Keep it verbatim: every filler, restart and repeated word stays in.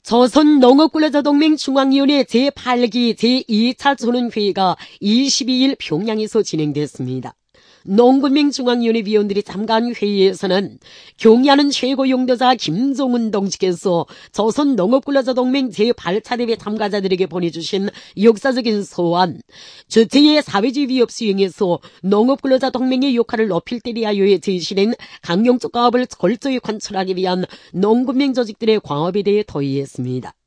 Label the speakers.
Speaker 1: 조선농업근로자동맹 중앙위원회 제팔 기 제이 차 전원회의가 이십이 일 평양에서 진행됐습니다. 농군민 중앙위원회 위원들이 참가한 회의에서는 경의하는 최고용도자 김종은 동지께서 조선농업근로자동맹 제팔 차 대회 참가자들에게 보내주신 역사적인 소원, 주체의 사회주의 위협 수행에서 농업근로자동맹의 역할을 높일 때 위하여의 제시된 강경적 과업을 철저히 관철하기 위한 농군민 조직들의 과업에 대해 토의했습니다.